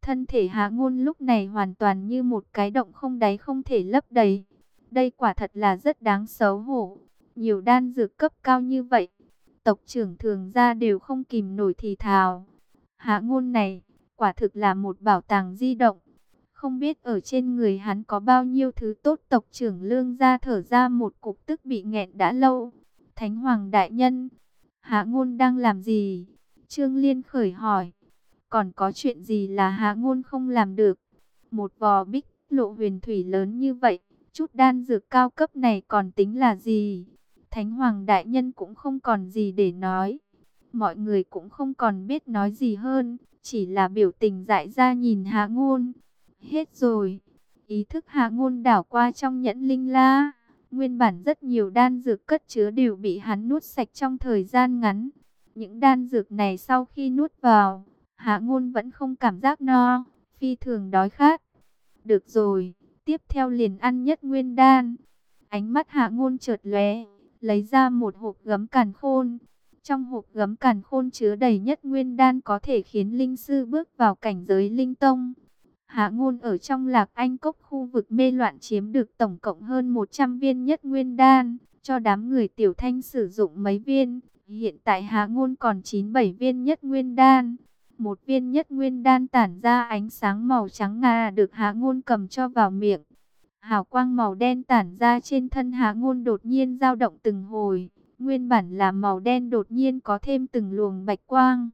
Thân thể Hạ Ngôn lúc này hoàn toàn như một cái động không đáy không thể lấp đầy. Đây quả thật là rất đáng xấu hổ. Nhiều đan dược cấp cao như vậy, tộc trưởng Thường gia đều không kìm nổi thì thào. Hạ Ngôn này, quả thực là một bảo tàng di động. Không biết ở trên người hắn có bao nhiêu thứ tốt. Tộc trưởng Lương gia thở ra một cục tức bị nghẹn đã lâu. Thánh Hoàng đại nhân, Hạ Ngôn đang làm gì? Trương Liên khởi hỏi. Còn có chuyện gì là Hạ Ngôn không làm được? Một vò bích lộ huyền thủy lớn như vậy, chút đan dược cao cấp này còn tính là gì? Thánh Hoàng đại nhân cũng không còn gì để nói. Mọi người cũng không còn biết nói gì hơn, chỉ là biểu tình dại ra nhìn Hạ Ngôn. Hết rồi. Ý thức Hạ Ngôn đảo qua trong nhẫn linh la. Nguyên bản rất nhiều đan dược cất chứa đều bị hắn nuốt sạch trong thời gian ngắn. Những đan dược này sau khi nuốt vào, Hạ Ngôn vẫn không cảm giác no, phi thường đói khát. Được rồi, tiếp theo liền ăn nhất nguyên đan. Ánh mắt Hạ Ngôn chợt lóe, lấy ra một hộp gấm càn khôn. Trong hộp gấm càn khôn chứa đầy nhất nguyên đan có thể khiến linh sư bước vào cảnh giới linh tông. Hạ Ngôn ở trong Lạc Anh Cốc khu vực mê loạn chiếm được tổng cộng hơn 100 viên nhất nguyên đan, cho đám người Tiểu Thanh sử dụng mấy viên. Hiện tại Hạ Ngôn còn 97 viên nhất nguyên đan. Một viên nhất nguyên đan tản ra ánh sáng màu trắng ngà được Hạ Ngôn cầm cho vào miệng. Hào quang màu đen tản ra trên thân Hạ Ngôn đột nhiên dao động từng hồi. Nguyên bản là màu đen đột nhiên có thêm từng luồng bạch quang.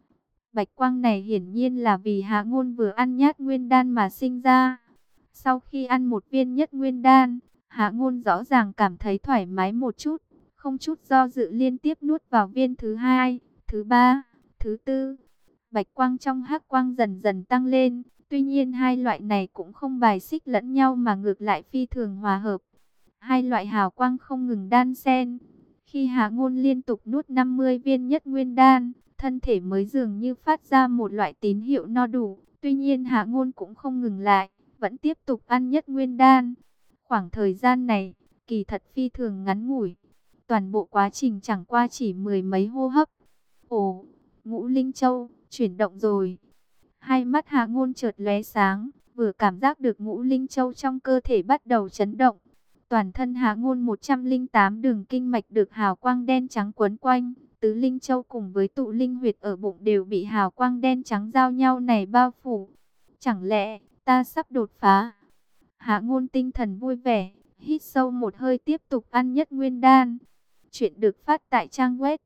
Bạch quang này hiển nhiên là vì Hạ Ngôn vừa ăn nhát nguyên đan mà sinh ra. Sau khi ăn một viên nhất nguyên đan, Hạ Ngôn rõ ràng cảm thấy thoải mái một chút, không chút do dự liên tiếp nuốt vào viên thứ hai, thứ ba, thứ tư. Bạch quang trong hắc quang dần dần tăng lên, tuy nhiên hai loại này cũng không bài xích lẫn nhau mà ngược lại phi thường hòa hợp. Hai loại hào quang không ngừng đan xen. Khi Hạ Ngôn liên tục nuốt 50 viên nhất nguyên đan, thân thể mới dường như phát ra một loại tín hiệu no đủ. Tuy nhiên Hạ Ngôn cũng không ngừng lại, vẫn tiếp tục ăn nhất nguyên đan. Khoảng thời gian này, kỳ thật phi thường ngắn ngủi. Toàn bộ quá trình chẳng qua chỉ mười mấy hô hấp. Ồ, Ngũ Linh Châu chuyển động rồi. Hai mắt Hạ Ngôn chợt lóe sáng, vừa cảm giác được Ngũ Linh Châu trong cơ thể bắt đầu chấn động. Toàn thân Hạ Ngôn 108 đường kinh mạch được hào quang đen trắng quấn quanh. Tứ Linh Châu cùng với tụ linh huyệt ở bụng đều bị hào quang đen trắng giao nhau này bao phủ. Chẳng lẽ ta sắp đột phá? Hạ Ngôn tinh thần vui vẻ, hít sâu một hơi tiếp tục ăn nhất nguyên đan. Chuyện được phát tại trang web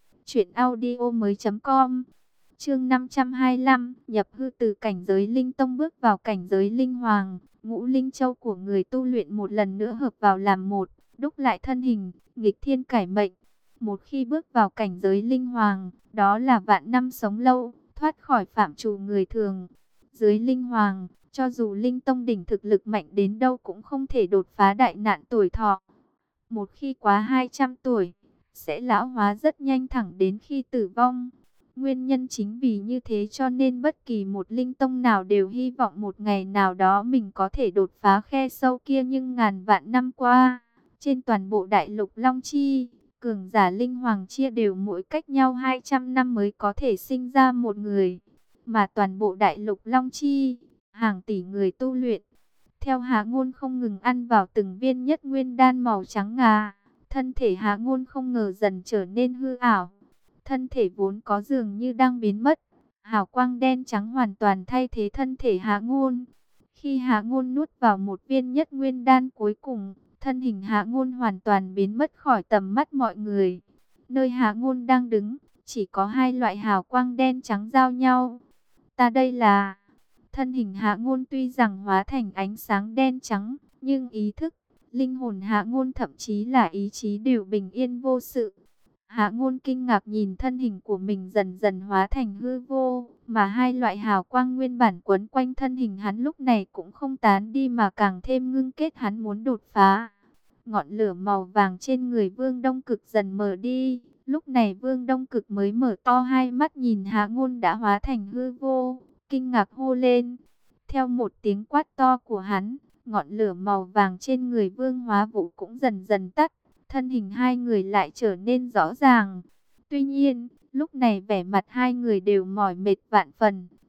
truyệnaudiomoi.com. Chương 525, nhập hư từ cảnh giới linh tông bước vào cảnh giới linh hoàng. Ngũ Linh Châu của người tu luyện một lần nữa hợp vào làm một, đúc lại thân hình, nghịch thiên cải mệnh. Một khi bước vào cảnh giới linh hoàng, đó là vạn năm sống lâu, thoát khỏi phạm trù người thường. Dưới linh hoàng, cho dù linh tông đỉnh thực lực mạnh đến đâu cũng không thể đột phá đại nạn tuổi thọ. Một khi quá 200 tuổi, sẽ lão hóa rất nhanh thẳng đến khi tử vong. Nguyên nhân chính vì như thế cho nên bất kỳ một linh tông nào đều hy vọng một ngày nào đó mình có thể đột phá khe sâu kia, nhưng ngàn vạn năm qua, trên toàn bộ đại lục Long Chi, cường giả linh hoàng chia đều mỗi cách nhau 200 năm mới có thể sinh ra một người. Mà toàn bộ đại lục Long Chi, hàng tỷ người tu luyện. Theo Hạ Ngôn không ngừng ăn vào từng viên nhất nguyên đan màu trắng ngà, thân thể Hạ Ngôn không ngờ dần trở nên hư ảo. Thân thể vốn có dường như đang biến mất, hào quang đen trắng hoàn toàn thay thế thân thể Hạ Ngôn. Khi Hạ Ngôn nuốt vào một viên nhất nguyên đan cuối cùng, thân hình Hạ Ngôn hoàn toàn biến mất khỏi tầm mắt mọi người. Nơi Hạ Ngôn đang đứng, chỉ có hai loại hào quang đen trắng giao nhau. Ta đây là... Thân hình Hạ Ngôn tuy rằng hóa thành ánh sáng đen trắng, nhưng ý thức, linh hồn Hạ Ngôn thậm chí là ý chí đều bình yên vô sự. Hạ Ngôn kinh ngạc nhìn thân hình của mình dần dần hóa thành hư vô, mà hai loại hào quang nguyên bản quấn quanh thân hình hắn lúc này cũng không tán đi mà càng thêm ngưng kết hắn muốn đột phá. Ngọn lửa màu vàng trên người Vương Đông Cực dần mờ đi, lúc này Vương Đông Cực mới mở to hai mắt nhìn Hạ Ngôn đã hóa thành hư vô, kinh ngạc hô lên. Theo một tiếng quát to của hắn, ngọn lửa màu vàng trên người Vương Hóa Vũ cũng dần dần tắt. Thân hình hai người lại trở nên rõ ràng. Tuy nhiên, lúc này vẻ mặt hai người đều mỏi mệt vạn phần.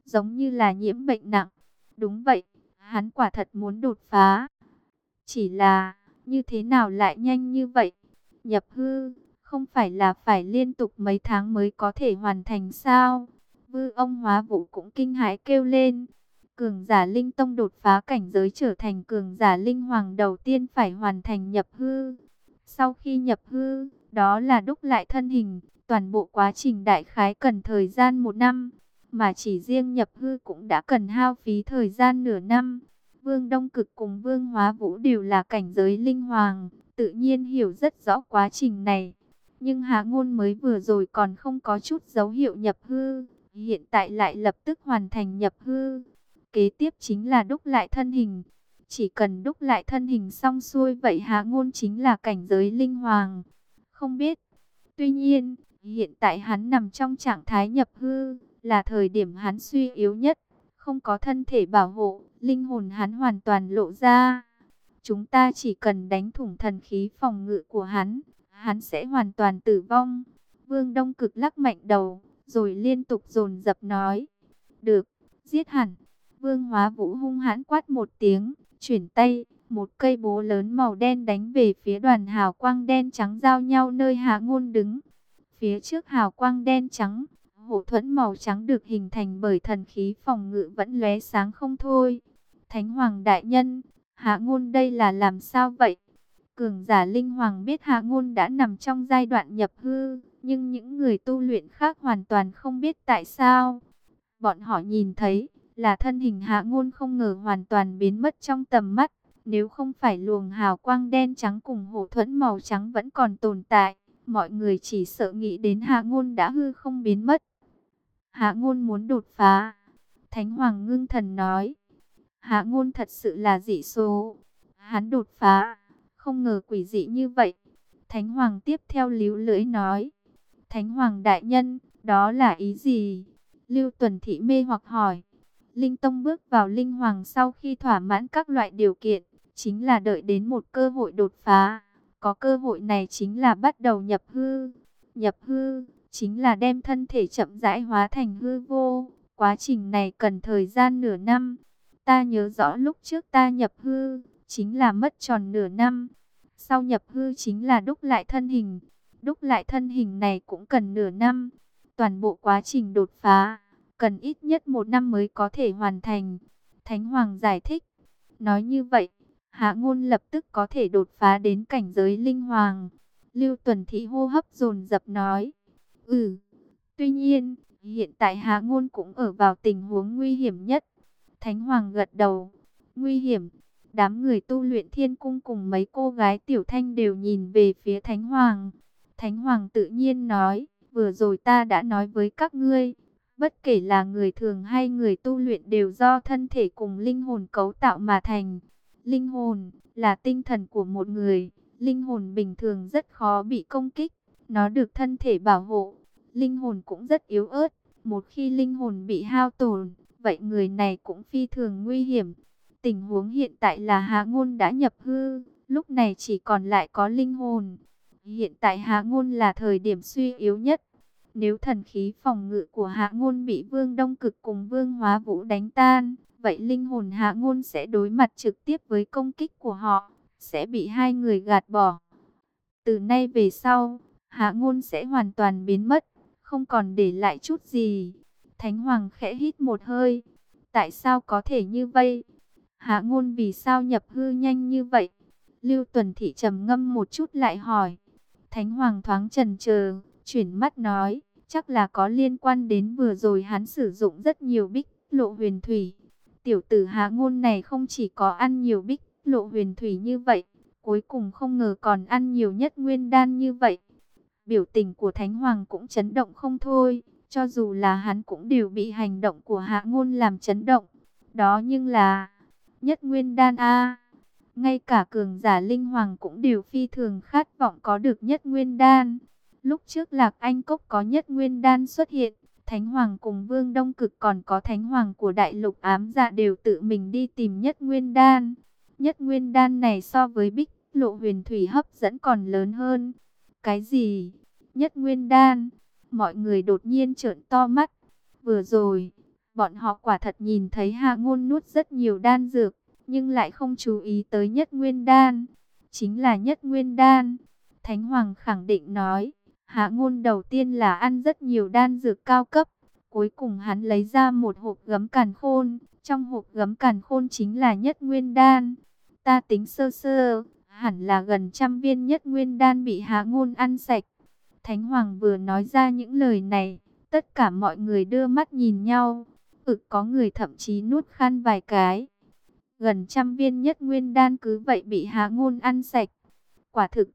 giống như là nhiễm bệnh nặng. Đúng vậy, hắn quả thật muốn đột phá. Chỉ là, như thế nào lại nhanh như vậy? Nhập hư, không phải là phải liên tục mấy tháng mới có thể hoàn thành sao? Vư ông Hóa Vũ cũng kinh hãi kêu lên. Cường giả linh tông đột phá cảnh giới trở thành cường giả linh hoàng đầu tiên phải hoàn thành nhập hư. Sau khi nhập hư, đó là đúc lại thân hình. Toàn bộ quá trình đại khái cần thời gian 1 năm. Mà chỉ riêng nhập hư cũng đã cần hao phí thời gian nửa năm. Vương Đông Cực cùng Vương Hóa Vũ đều là cảnh giới linh hoàng, tự nhiên hiểu rất rõ quá trình này. Nhưng Hạ Ngôn mới vừa rồi còn không có chút dấu hiệu nhập hư, hiện tại lại lập tức hoàn thành nhập hư. Kế tiếp chính là đúc lại thân hình. Chỉ cần đúc lại thân hình xong xuôi vậy Hạ Ngôn chính là cảnh giới linh hoàng. Không biết. Tuy nhiên, hiện tại hắn nằm trong trạng thái nhập hư, là thời điểm hắn suy yếu nhất. Không có thân thể bảo hộ, linh hồn hắn hoàn toàn lộ ra. Chúng ta chỉ cần đánh thủng thần khí phòng ngự của hắn sẽ hoàn toàn tử vong. Vương Đông Cực lắc mạnh đầu, rồi liên tục dồn dập nói. Được, giết hẳn. Vương Hóa Vũ hung hãn quát một tiếng, chuyển tay, một cây búa lớn màu đen đánh về phía đoàn hào quang đen trắng giao nhau nơi Hạ Ngôn đứng. Phía trước hào quang đen trắng, hộ thuẫn màu trắng được hình thành bởi thần khí phòng ngự vẫn lóe sáng không thôi. Thánh Hoàng đại nhân, Hạ Ngôn đây là làm sao vậy? Cường giả linh hoàng biết Hạ Ngôn đã nằm trong giai đoạn nhập hư, nhưng những người tu luyện khác hoàn toàn không biết tại sao. Bọn họ nhìn thấy là thân hình Hạ Ngôn không ngờ hoàn toàn biến mất trong tầm mắt. Nếu không phải luồng hào quang đen trắng cùng hộ thuẫn màu trắng vẫn còn tồn tại, mọi người chỉ sợ nghĩ đến Hạ Ngôn đã hư không biến mất. Hạ Ngôn muốn đột phá. Thánh Hoàng ngưng thần nói. Hạ Ngôn thật sự là dị số. Hắn đột phá. Không ngờ quỷ dị như vậy. Thánh Hoàng tiếp theo líu lưỡi nói. Thánh Hoàng đại nhân, đó là ý gì? Lưu Tuần Thị mê hoặc hỏi. Linh Tông bước vào Linh Hoàng sau khi thỏa mãn các loại điều kiện, chính là đợi đến một cơ hội đột phá. Có cơ hội này chính là bắt đầu nhập hư. Nhập hư chính là đem thân thể chậm rãi hóa thành hư vô. Quá trình này cần thời gian nửa năm. Ta nhớ rõ lúc trước ta nhập hư, chính là mất tròn nửa năm. Sau nhập hư chính là đúc lại thân hình. Đúc lại thân hình này cũng cần nửa năm. Toàn bộ quá trình đột phá, cần ít nhất 1 năm mới có thể hoàn thành. Thánh Hoàng giải thích. Nói như vậy, Hạ Ngôn lập tức có thể đột phá đến cảnh giới linh hoàng. Lưu Tuần Thị hô hấp dồn dập nói. Tuy nhiên, hiện tại Hạ Ngôn cũng ở vào tình huống nguy hiểm nhất. Thánh Hoàng gật đầu. Nguy hiểm. Đám người tu luyện Thiên Cung cùng mấy cô gái tiểu thanh đều nhìn về phía Thánh Hoàng. Thánh Hoàng tự nhiên nói, vừa rồi ta đã nói với các ngươi, bất kể là người thường hay người tu luyện đều do thân thể cùng linh hồn cấu tạo mà thành. Linh hồn là tinh thần của một người, linh hồn bình thường rất khó bị công kích, nó được thân thể bảo hộ. Linh hồn cũng rất yếu ớt, một khi linh hồn bị hao tổn, vậy người này cũng phi thường nguy hiểm. Tình huống hiện tại là Hạ Ngôn đã nhập hư, lúc này chỉ còn lại có linh hồn. Hiện tại Hạ Ngôn là thời điểm suy yếu nhất. Nếu thần khí phòng ngự của Hạ Ngôn bị Vương Đông Cực cùng Vương Hóa Vũ đánh tan, vậy linh hồn Hạ Ngôn sẽ đối mặt trực tiếp với công kích của họ, sẽ bị hai người gạt bỏ. Từ nay về sau, Hạ Ngôn sẽ hoàn toàn biến mất, không còn để lại chút gì. Thánh Hoàng khẽ hít một hơi. Tại sao có thể như vậy? Hạ Ngôn vì sao nhập hư nhanh như vậy? Lưu Tuần Thị trầm ngâm một chút lại hỏi. Thánh Hoàng thoáng chần chờ, chuyển mắt nói, chắc là có liên quan đến vừa rồi hắn sử dụng rất nhiều bích lộ huyền thủy. Tiểu tử Hạ Ngôn này không chỉ có ăn nhiều bích lộ huyền thủy như vậy, cuối cùng không ngờ còn ăn nhiều nhất nguyên đan như vậy. Biểu tình của Thánh Hoàng cũng chấn động không thôi, cho dù là hắn cũng đều bị hành động của Hạ Ngôn làm chấn động. Đó nhưng là nhất nguyên đan a. Ngay cả cường giả linh hoàng cũng đều phi thường khát vọng có được nhất nguyên đan. Lúc trước Lạc Anh Cốc có nhất nguyên đan xuất hiện, Thánh Hoàng cùng Vương Đông Cực còn có Thánh Hoàng của Đại Lục Ám Dạ đều tự mình đi tìm nhất nguyên đan. Nhất nguyên đan này so với bích lộ huyền thủy hấp dẫn còn lớn hơn. Cái gì? Nhất nguyên đan? Mọi người đột nhiên trợn to mắt. Vừa rồi, Bọn họ quả thật nhìn thấy Hạ Ngôn nuốt rất nhiều đan dược, nhưng lại không chú ý tới Nhất Nguyên Đan. Chính là Nhất Nguyên Đan. Thánh Hoàng khẳng định nói, Hạ Ngôn đầu tiên là ăn rất nhiều đan dược cao cấp. Cuối cùng hắn lấy ra một hộp gấm càn khôn. Trong hộp gấm càn khôn chính là Nhất Nguyên Đan. Ta tính sơ sơ, hẳn là gần 100 viên Nhất Nguyên Đan bị Hạ Ngôn ăn sạch. Thánh Hoàng vừa nói ra những lời này, tất cả mọi người đưa mắt nhìn nhau. Có người thậm chí nuốt khan vài cái. Gần 100 viên Nhất Nguyên Đan cứ vậy bị Hạ Ngôn ăn sạch. Quả thực,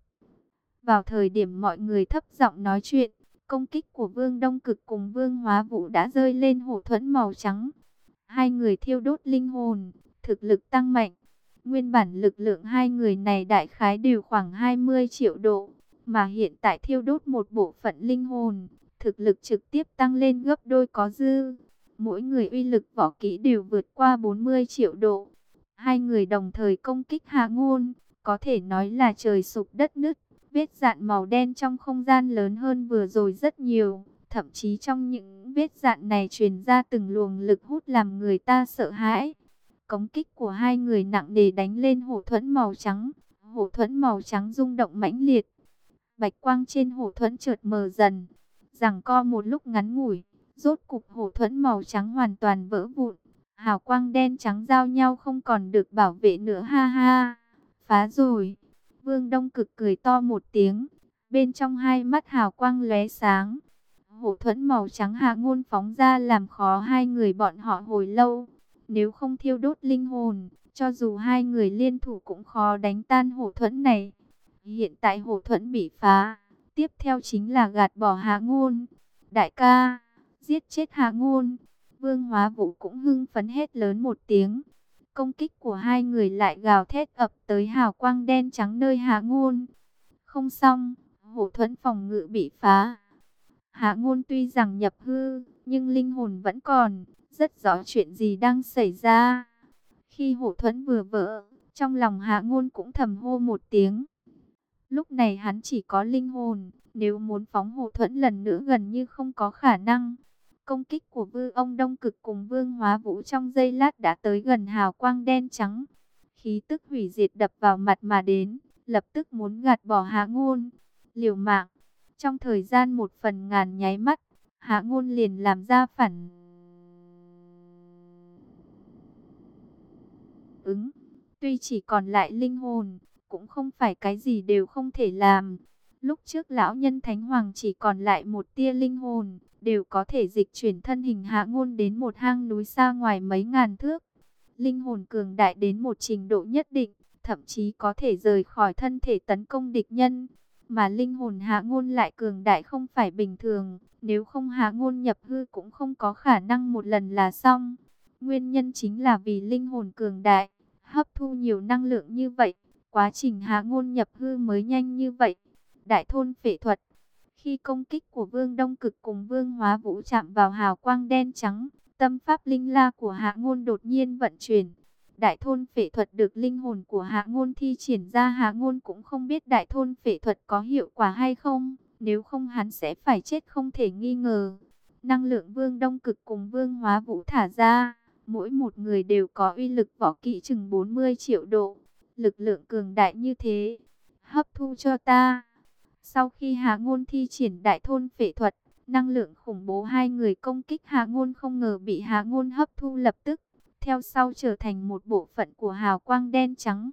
vào thời điểm mọi người thấp giọng nói chuyện, công kích của Vương Đông Cực cùng Vương Hóa Vũ đã rơi lên hổ thuẫn màu trắng. Hai người thiêu đốt linh hồn, thực lực tăng mạnh. Nguyên bản lực lượng hai người này đại khái đều khoảng 20 triệu độ, mà hiện tại thiêu đốt một bộ phận linh hồn, thực lực trực tiếp tăng lên gấp đôi có dư. Mỗi người uy lực võ kỹ đều vượt qua 40 triệu độ. Hai người đồng thời công kích Hạ Ngôn, có thể nói là trời sụp đất nứt. Vết dạn màu đen trong không gian lớn hơn vừa rồi rất nhiều. Thậm chí trong những vết dạn này truyền ra từng luồng lực hút làm người ta sợ hãi. Công kích của hai người nặng nề đánh lên hổ thuẫn màu trắng. Hổ thuẫn màu trắng rung động mãnh liệt. Bạch quang trên hổ thuẫn chợt mờ dần. Giằng co một lúc ngắn ngủi, rốt cục hổ thuẫn màu trắng hoàn toàn vỡ vụn. Hào quang đen trắng giao nhau không còn được bảo vệ nữa, ha ha. Phá rồi. Vương Đông Cực cười to một tiếng. Bên trong hai mắt hào quang lóe sáng. Hổ thuẫn màu trắng Hạ Ngôn phóng ra làm khó hai người bọn họ hồi lâu. Nếu không thiêu đốt linh hồn, cho dù hai người liên thủ cũng khó đánh tan hổ thuẫn này. Hiện tại hổ thuẫn bị phá. Tiếp theo chính là gạt bỏ Hạ Ngôn. Đại ca, giết chết Hạ Ngôn. Vương Hóa Vũ cũng hưng phấn hét lớn một tiếng. Công kích của hai người lại gào thét ập tới hào quang đen trắng nơi Hạ Ngôn. Không xong, hổ thuẫn phòng ngự bị phá. Hạ Ngôn tuy rằng nhập hư, nhưng linh hồn vẫn còn, rất rõ chuyện gì đang xảy ra. Khi hổ thuẫn vừa vỡ, trong lòng Hạ Ngôn cũng thầm hô một tiếng. Lúc này hắn chỉ có linh hồn, nếu muốn phóng hổ thuẫn lần nữa gần như không có khả năng. Công kích của Vương Đông Cực cùng Vương Hóa Vũ trong giây lát đã tới gần hào quang đen trắng. Khí tức hủy diệt đập vào mặt mà đến, lập tức muốn gạt bỏ Hạ Ngôn. Liều mạng, trong thời gian 1/1000 nháy mắt, Hạ Ngôn liền làm ra phản ứng. Tuy chỉ còn lại linh hồn, cũng không phải cái gì đều không thể làm. Lúc trước lão nhân Thánh Hoàng chỉ còn lại một tia linh hồn, đều có thể dịch chuyển thân hình Hạ Ngôn đến một hang núi xa ngoài mấy ngàn thước. Linh hồn cường đại đến một trình độ nhất định, thậm chí có thể rời khỏi thân thể tấn công địch nhân. Mà linh hồn Hạ Ngôn lại cường đại không phải bình thường, nếu không Hạ Ngôn nhập hư cũng không có khả năng một lần là xong. Nguyên nhân chính là vì linh hồn cường đại, hấp thu nhiều năng lượng như vậy, quá trình Hạ Ngôn nhập hư mới nhanh như vậy. Đại thôn phệ thuật. Khi công kích của Vương Đông Cực cùng Vương Hóa Vũ chạm vào hào quang đen trắng, tâm pháp linh la của Hạ Ngôn đột nhiên vận chuyển. Đại thôn phệ thuật được linh hồn của Hạ Ngôn thi triển ra, Hạ Ngôn cũng không biết đại thôn phệ thuật có hiệu quả hay không, nếu không hắn sẽ phải chết không thể nghi ngờ. Năng lượng Vương Đông Cực cùng Vương Hóa Vũ thả ra, mỗi một người đều có uy lực võ kỹ chừng 40 triệu độ. Lực lượng cường đại như thế, hấp thu cho ta. Sau khi Hạ Ngôn thi triển đại thôn phệ thuật, năng lượng khủng bố hai người công kích Hạ Ngôn không ngờ bị Hạ Ngôn hấp thu lập tức, theo sau trở thành một bộ phận của hào quang đen trắng.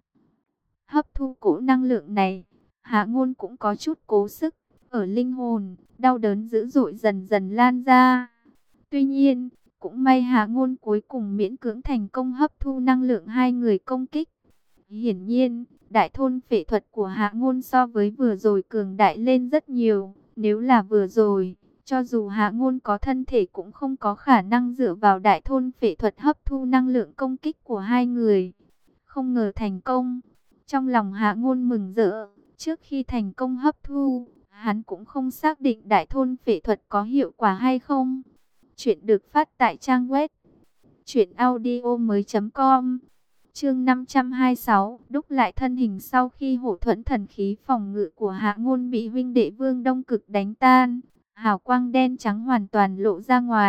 Hấp thu cỗ năng lượng này, Hạ Ngôn cũng có chút cố sức, ở linh hồn, đau đớn dữ dội dần dần lan ra. Tuy nhiên, cũng may Hạ Ngôn cuối cùng miễn cưỡng thành công hấp thu năng lượng hai người công kích. Hiển nhiên, đại thôn phệ thuật của Hạ Ngôn so với vừa rồi cường đại lên rất nhiều. Nếu là vừa rồi, cho dù Hạ Ngôn có thân thể cũng không có khả năng dựa vào đại thôn phệ thuật hấp thu năng lượng công kích của hai người. Không ngờ thành công. Trong lòng Hạ Ngôn mừng rỡ, trước khi thành công hấp thu, hắn cũng không xác định đại thôn phệ thuật có hiệu quả hay không. Chuyện được phát tại trang web truyệnaudiomoi.com. Chương 526, đúc lại thân hình sau khi hổ thuẫn thần khí phòng ngự của Hạ Ngôn bị huynh đệ Vương Đông Cực đánh tan, hào quang đen trắng hoàn toàn lộ ra ngoài,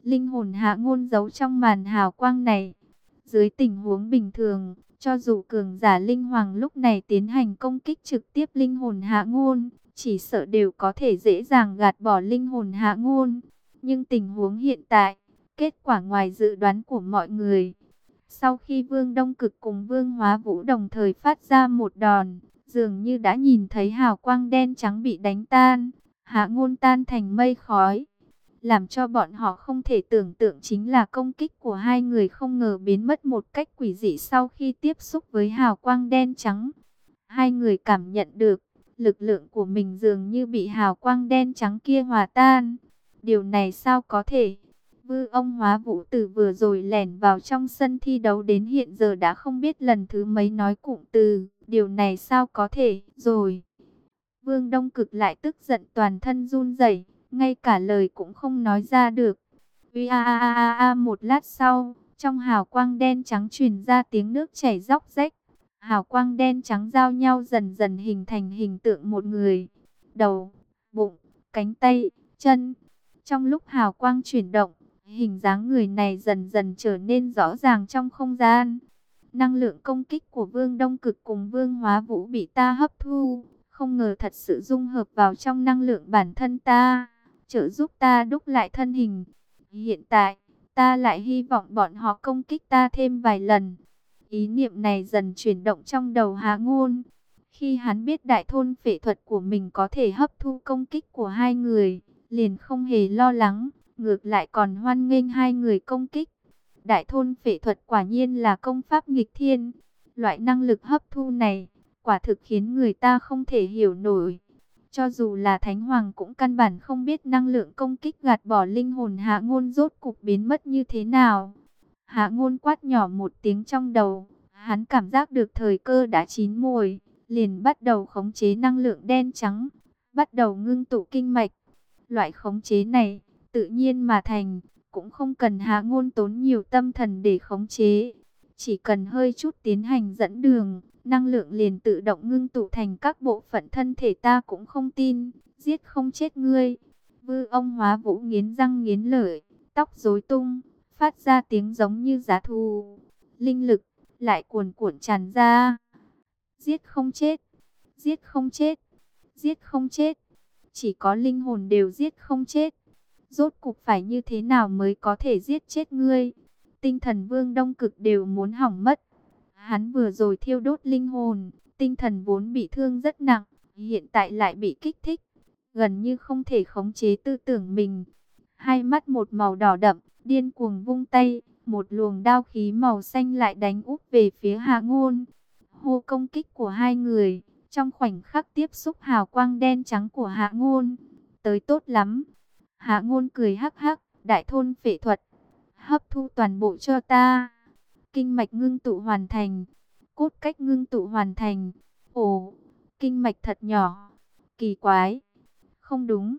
Linh hồn Hạ Ngôn giấu trong màn hào quang này. Dưới tình huống bình thường, cho dù cường giả linh hoàng lúc này tiến hành công kích trực tiếp linh hồn Hạ Ngôn, chỉ sợ đều có thể dễ dàng gạt bỏ linh hồn Hạ Ngôn. Nhưng tình huống hiện tại, kết quả ngoài dự đoán của mọi người. Sau khi Vương Đông Cực cùng Vương Hóa Vũ đồng thời phát ra một đòn, dường như đã nhìn thấy hào quang đen trắng bị đánh tan, Hạ Ngôn tan thành mây khói. Làm cho bọn họ không thể tưởng tượng chính là công kích của hai người không ngờ biến mất một cách quỷ dị sau khi tiếp xúc với hào quang đen trắng. Hai người cảm nhận được, lực lượng của mình dường như bị hào quang đen trắng kia hòa tan. Điều này sao có thể? Vư ông Hóa Vũ từ vừa rồi lẻn vào trong sân thi đấu đến hiện giờ đã không biết lần thứ mấy nói cụm từ. Điều này sao có thể rồi? Vương Đông Cực lại tức giận toàn thân run rẩy, ngay cả lời cũng không nói ra được. Uy a a a a, một lát sau, trong hào quang đen trắng truyền ra tiếng nước chảy róc rách. Hào quang đen trắng giao nhau dần dần hình thành hình tượng một người. Đầu, bụng, cánh tay, chân. Trong lúc hào quang chuyển động, hình dáng người này dần dần trở nên rõ ràng trong không gian. Năng lượng công kích của Vương Đông Cực cùng Vương Hóa Vũ bị ta hấp thu, không ngờ thật sự dung hợp vào trong năng lượng bản thân ta, trợ giúp ta đúc lại thân hình. Hiện tại, ta lại hy vọng bọn họ công kích ta thêm vài lần. Ý niệm này dần chuyển động trong đầu Hạ Ngôn. Khi hắn biết đại thôn phệ thuật của mình có thể hấp thu công kích của hai người, liền không hề lo lắng, ngược lại còn hoan nghênh hai người công kích. Đại thôn phệ thuật quả nhiên là công pháp nghịch thiên. Loại năng lực hấp thu này, quả thực khiến người ta không thể hiểu nổi. Cho dù là Thánh Hoàng cũng căn bản không biết năng lượng công kích gạt bỏ linh hồn Hạ Ngôn rốt cục biến mất như thế nào. Hạ Ngôn quát nhỏ một tiếng trong đầu, hắn cảm giác được thời cơ đã chín mùi, liền bắt đầu khống chế năng lượng đen trắng, bắt đầu ngưng tụ kinh mạch. Loại khống chế này, tự nhiên mà thành, cũng không cần Hạ Ngôn tốn nhiều tâm thần để khống chế. Chỉ cần hơi chút tiến hành dẫn đường, năng lượng liền tự động ngưng tụ thành các bộ phận thân thể. Ta cũng không tin, giết không chết ngươi. Vư ông Hóa Vũ nghiến răng nghiến lợi, tóc rối tung, phát ra tiếng giống như giá thú. Linh lực lại cuồn cuộn tràn ra. Giết không chết, giết không chết, giết không chết. Chỉ có linh hồn đều giết không chết. Rốt cục phải như thế nào mới có thể giết chết ngươi? Tinh thần Vương Đông Cực đều muốn hỏng mất. Hắn vừa rồi thiêu đốt linh hồn, tinh thần vốn bị thương rất nặng, hiện tại lại bị kích thích, gần như không thể khống chế tư tưởng mình. Hai mắt một màu đỏ đậm, điên cuồng vung tay, một luồng đao khí màu xanh lại đánh úp về phía Hạ Ngôn. Hô công kích của hai người, trong khoảnh khắc tiếp xúc hào quang đen trắng của Hạ Ngôn. Tới tốt lắm. Hạ Ngôn cười hắc hắc, đại thôn phệ thuật, hấp thu toàn bộ cho ta. Kinh mạch ngưng tụ hoàn thành, cốt cách ngưng tụ hoàn thành. Ồ, kinh mạch thật nhỏ, kỳ quái. Không đúng,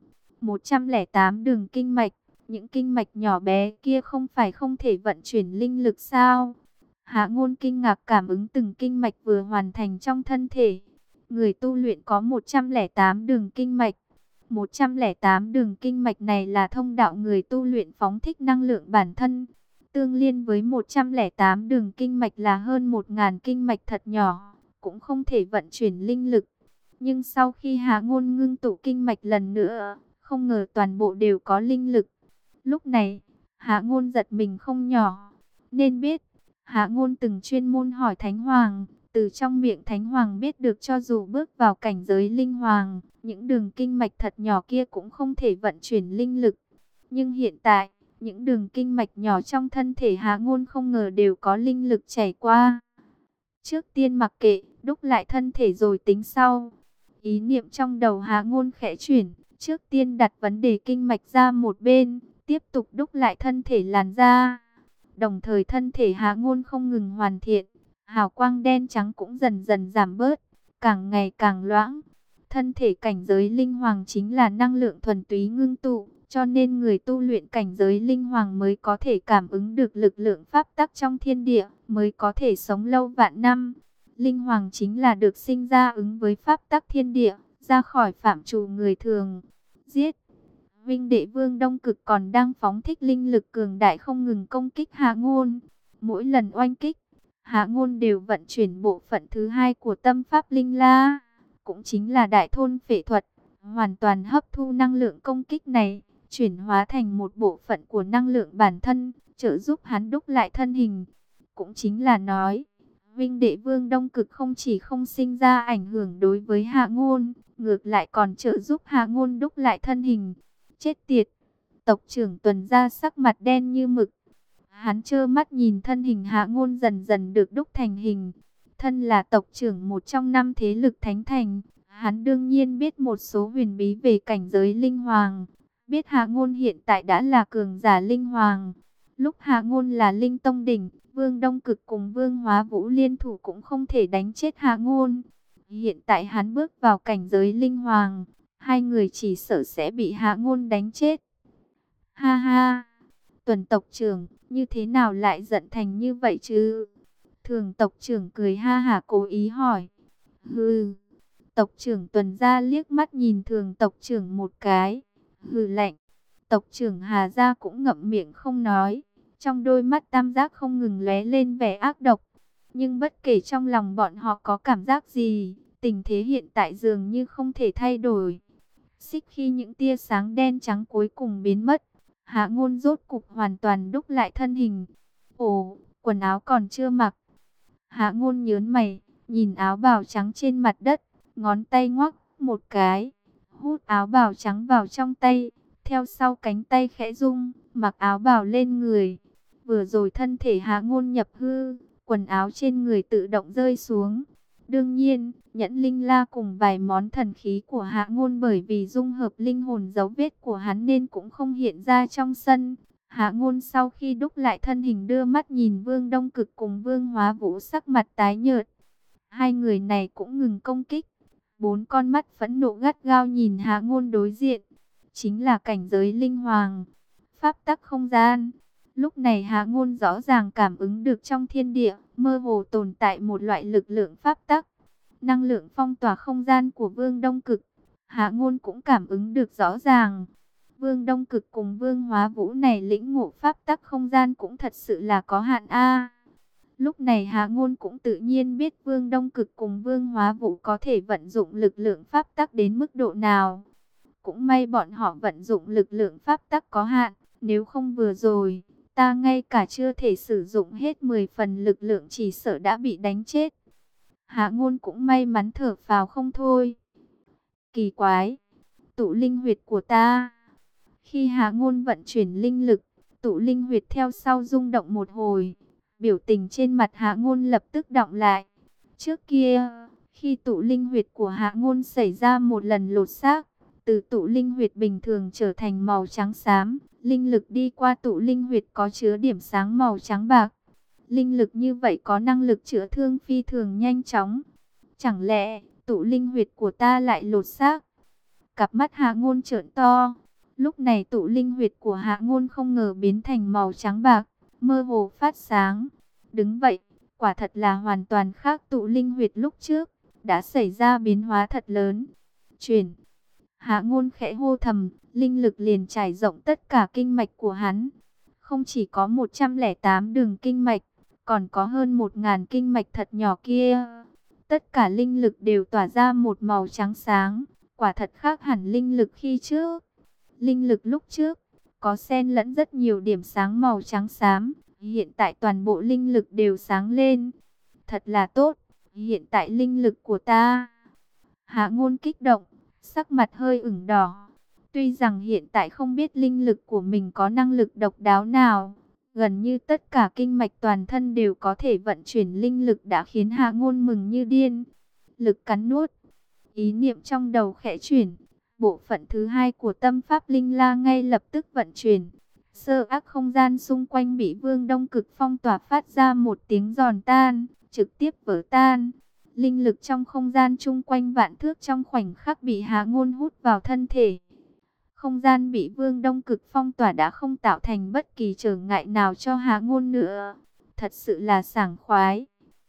108 đường kinh mạch, những kinh mạch nhỏ bé kia không phải không thể vận chuyển linh lực sao? Hạ Ngôn kinh ngạc cảm ứng từng kinh mạch vừa hoàn thành trong thân thể. Người tu luyện có 108 đường kinh mạch. 108 đường kinh mạch này là thông đạo người tu luyện phóng thích năng lượng bản thân. Tương liên với 108 đường kinh mạch là hơn 1000 kinh mạch thật nhỏ, cũng không thể vận chuyển linh lực. Nhưng sau khi Hạ Ngôn ngưng tụ kinh mạch lần nữa, không ngờ toàn bộ đều có linh lực. Lúc này, Hạ Ngôn giật mình không nhỏ. Nên biết, Hạ Ngôn từng chuyên môn hỏi Thánh Hoàng, từ trong miệng Thánh Hoàng biết được cho dù bước vào cảnh giới linh hoàng, những đường kinh mạch thật nhỏ kia cũng không thể vận chuyển linh lực. Nhưng hiện tại, những đường kinh mạch nhỏ trong thân thể Hạ Ngôn không ngờ đều có linh lực chảy qua. Trước tiên mặc kệ, đúc lại thân thể rồi tính sau. Ý niệm trong đầu Hạ Ngôn khẽ chuyển, trước tiên đặt vấn đề kinh mạch ra một bên, tiếp tục đúc lại thân thể làn da. Đồng thời thân thể Hạ Ngôn không ngừng hoàn thiện, hào quang đen trắng cũng dần dần giảm bớt, càng ngày càng loãng. Thân thể cảnh giới linh hoàng chính là năng lượng thuần túy ngưng tụ, cho nên người tu luyện cảnh giới linh hoàng mới có thể cảm ứng được lực lượng pháp tắc trong thiên địa, mới có thể sống lâu vạn năm. Linh hoàng chính là được sinh ra ứng với pháp tắc thiên địa, ra khỏi phạm trù người thường. Giết! Vinh đệ Vương Đông Cực còn đang phóng thích linh lực cường đại không ngừng công kích Hạ Ngôn. Mỗi lần oanh kích, Hạ Ngôn đều vận chuyển bộ phận thứ hai của tâm pháp linh la, cũng chính là đại thôn phệ thuật, hoàn toàn hấp thu năng lượng công kích này, chuyển hóa thành một bộ phận của năng lượng bản thân, trợ giúp hắn đúc lại thân hình. Cũng chính là nói, Vinh đệ Vương Đông Cực không chỉ không sinh ra ảnh hưởng đối với Hạ Ngôn, ngược lại còn trợ giúp Hạ Ngôn đúc lại thân hình. Chết tiệt! Tộc trưởng Tuần Gia sắc mặt đen như mực. Hắn trơ mắt nhìn thân hình Hạ Ngôn dần dần được đúc thành hình. Thân là tộc trưởng một trong 5 thế lực thánh thành, hắn đương nhiên biết một số huyền bí về cảnh giới linh hoàng. Biết Hạ Ngôn hiện tại đã là cường giả linh hoàng. Lúc Hạ Ngôn là linh tông đỉnh, Vương Đông Cực cùng Vương Hóa Vũ liên thủ cũng không thể đánh chết Hạ Ngôn. Hiện tại hắn bước vào cảnh giới linh hoàng, hai người chỉ sợ sẽ bị Hạ Ngôn đánh chết. Ha ha, Tuần tộc trưởng, như thế nào lại giận thành như vậy chứ? Thường tộc trưởng cười ha hả cố ý hỏi. Hừ, tộc trưởng Tuần Gia liếc mắt nhìn thường tộc trưởng một cái. Hừ lạnh, tộc trưởng Hà Gia cũng ngậm miệng không nói. Trong đôi mắt tam giác không ngừng lóe lên vẻ ác độc. Nhưng bất kể trong lòng bọn họ có cảm giác gì, tình thế hiện tại dường như không thể thay đổi. Xích khi những tia sáng đen trắng cuối cùng biến mất, Hạ Ngôn rốt cục hoàn toàn đúc lại thân hình. Ồ, quần áo còn chưa mặc. Hạ Ngôn nhớn mày, nhìn áo bào trắng trên mặt đất, ngón tay ngoắc một cái, hút áo bào trắng vào trong tay, theo sau cánh tay khẽ rung, mặc áo bào lên người. Vừa rồi thân thể Hạ Ngôn nhập hư, quần áo trên người tự động rơi xuống. Đương nhiên, nhẫn linh la cùng vài món thần khí của Hạ Ngôn bởi vì dung hợp linh hồn dấu vết của hắn nên cũng không hiện ra trong sân. Hạ Ngôn sau khi đúc lại thân hình đưa mắt nhìn Vương Đông Cực cùng Vương Hóa Vũ sắc mặt tái nhợt. Hai người này cũng ngừng công kích. 4 con mắt phẫn nộ gắt gao nhìn Hạ Ngôn đối diện. Chính là cảnh giới linh hoàng, pháp tắc không gian. Lúc này Hạ Ngôn rõ ràng cảm ứng được trong thiên địa, mơ hồ tồn tại một loại lực lượng pháp tắc. Năng lượng phong tỏa không gian của Vương Đông Cực, Hạ Ngôn cũng cảm ứng được rõ ràng. Vương Đông Cực cùng Vương Hóa Vũ này lĩnh ngộ pháp tắc không gian cũng thật sự là có hạn a. Lúc này Hạ Ngôn cũng tự nhiên biết Vương Đông Cực cùng Vương Hóa Vũ có thể vận dụng lực lượng pháp tắc đến mức độ nào. Cũng may bọn họ vận dụng lực lượng pháp tắc có hạn, nếu không vừa rồi, ta ngay cả chưa thể sử dụng hết 10 phần lực lượng chỉ sợ đã bị đánh chết. Hạ Ngôn cũng may mắn thở phào không thôi. Kỳ quái, tụ linh huyệt của ta. Khi Hạ Ngôn vận chuyển linh lực, tụ linh huyệt theo sau rung động một hồi. Biểu tình trên mặt Hạ Ngôn lập tức đọng lại. Trước kia, khi tụ linh huyệt của Hạ Ngôn xảy ra một lần lột xác, từ tụ linh huyệt bình thường trở thành màu trắng xám, linh lực đi qua tụ linh huyệt có chứa điểm sáng màu trắng bạc. Linh lực như vậy có năng lực chữa thương phi thường nhanh chóng. Chẳng lẽ tụ linh huyệt của ta lại lột xác? Cặp mắt Hạ Ngôn trợn to. Lúc này tụ linh huyệt của Hạ Ngôn không ngờ biến thành màu trắng bạc, mơ hồ phát sáng. Đứng vậy, quả thật là hoàn toàn khác tụ linh huyệt lúc trước, đã xảy ra biến hóa thật lớn. Chuyển. Hạ Ngôn khẽ hô thầm, linh lực liền trải rộng tất cả kinh mạch của hắn. Không chỉ có 108 đường kinh mạch, còn có hơn 1000 kinh mạch thật nhỏ kia. Tất cả linh lực đều tỏa ra một màu trắng sáng, quả thật khác hẳn linh lực khi trước. Linh lực lúc trước có xen lẫn rất nhiều điểm sáng màu trắng xám, hiện tại toàn bộ linh lực đều sáng lên. Thật là tốt, hiện tại linh lực của ta. Hạ Ngôn kích động, sắc mặt hơi ửng đỏ. Tuy rằng hiện tại không biết linh lực của mình có năng lực độc đáo nào, gần như tất cả kinh mạch toàn thân đều có thể vận chuyển linh lực đã khiến Hạ Ngôn mừng như điên. Lực cắn nuốt, ý niệm trong đầu khẽ chuyển, bộ phận thứ hai của tâm pháp linh la ngay lập tức vận chuyển. Sơ ác không gian xung quanh bị Vương Đông Cực phong tỏa phát ra một tiếng giòn tan, trực tiếp vỡ tan. Linh lực trong không gian chung quanh vạn thước trong khoảnh khắc bị Hạ Ngôn hút vào thân thể. Không gian bị Vương Đông Cực phong tỏa đã không tạo thành bất kỳ trở ngại nào cho Hạ Ngôn nữa. Thật sự là sảng khoái.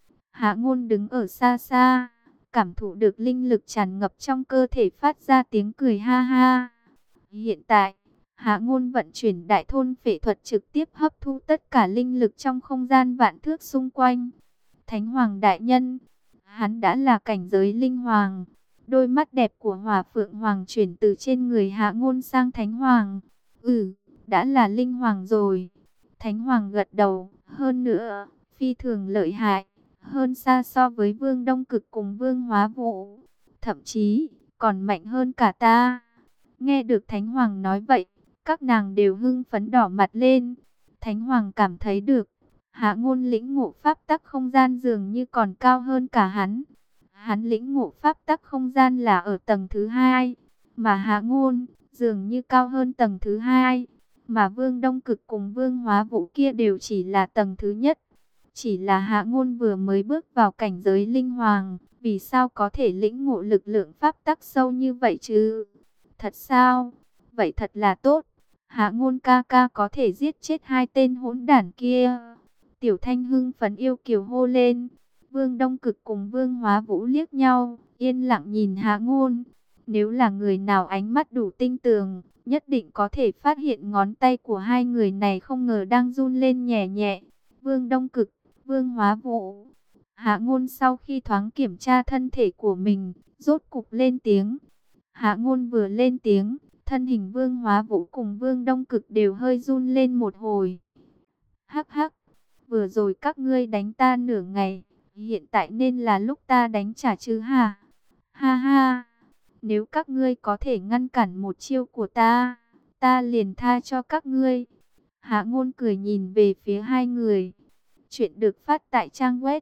Hạ Ngôn đứng ở xa xa, cảm thụ được linh lực tràn ngập trong cơ thể phát ra tiếng cười ha ha. Hiện tại, Hạ Ngôn vận chuyển đại thôn phệ thuật trực tiếp hấp thu tất cả linh lực trong không gian vạn thước xung quanh. Thánh Hoàng đại nhân, hắn đã là cảnh giới linh hoàng. Đôi mắt đẹp của Hỏa Phượng Hoàng chuyển từ trên người Hạ Ngôn sang Thánh Hoàng. Đã là linh hoàng rồi. Thánh Hoàng gật đầu, hơn nữa, phi thường lợi hại, hơn xa so với Vương Đông Cực cùng Vương Hóa Vũ, thậm chí còn mạnh hơn cả ta. Nghe được Thánh Hoàng nói vậy, các nàng đều hưng phấn đỏ mặt lên. Thánh Hoàng cảm thấy được, Hạ Ngôn lĩnh ngộ pháp tắc không gian dường như còn cao hơn cả hắn. Hắn lĩnh ngộ pháp tắc không gian là ở tầng thứ 2, mà Hạ Ngôn dường như cao hơn tầng thứ 2, mà Vương Đông Cực cùng Vương Hóa Vũ kia đều chỉ là tầng thứ nhất. Chỉ là Hạ Ngôn vừa mới bước vào cảnh giới linh hoàng, vì sao có thể lĩnh ngộ lực lượng pháp tắc sâu như vậy chứ? Thật sao? Vậy thật là tốt. Hạ Ngôn ca ca có thể giết chết hai tên hỗn đản kia. Tiểu Thanh hưng phấn yêu kiều hô lên. Vương Đông Cực cùng Vương Hóa Vũ liếc nhau, yên lặng nhìn Hạ Ngôn. Nếu là người nào ánh mắt đủ tinh tường, nhất định có thể phát hiện ngón tay của hai người này không ngờ đang run lên nhẹ nhẹ. Vương Đông Cực, Vương Hóa Vũ. Hạ Ngôn sau khi thoáng kiểm tra thân thể của mình, rốt cục lên tiếng. Hạ Ngôn vừa lên tiếng, thân hình Vương Hóa Vũ cùng Vương Đông Cực đều hơi run lên một hồi. Hắc hắc, vừa rồi các ngươi đánh ta nửa ngày, hiện tại nên là lúc ta đánh trả chứ hả? Ha ha, nếu các ngươi có thể ngăn cản một chiêu của ta, ta liền tha cho các ngươi. Hạ Ngôn cười nhìn về phía hai người. Chuyện được phát tại trang web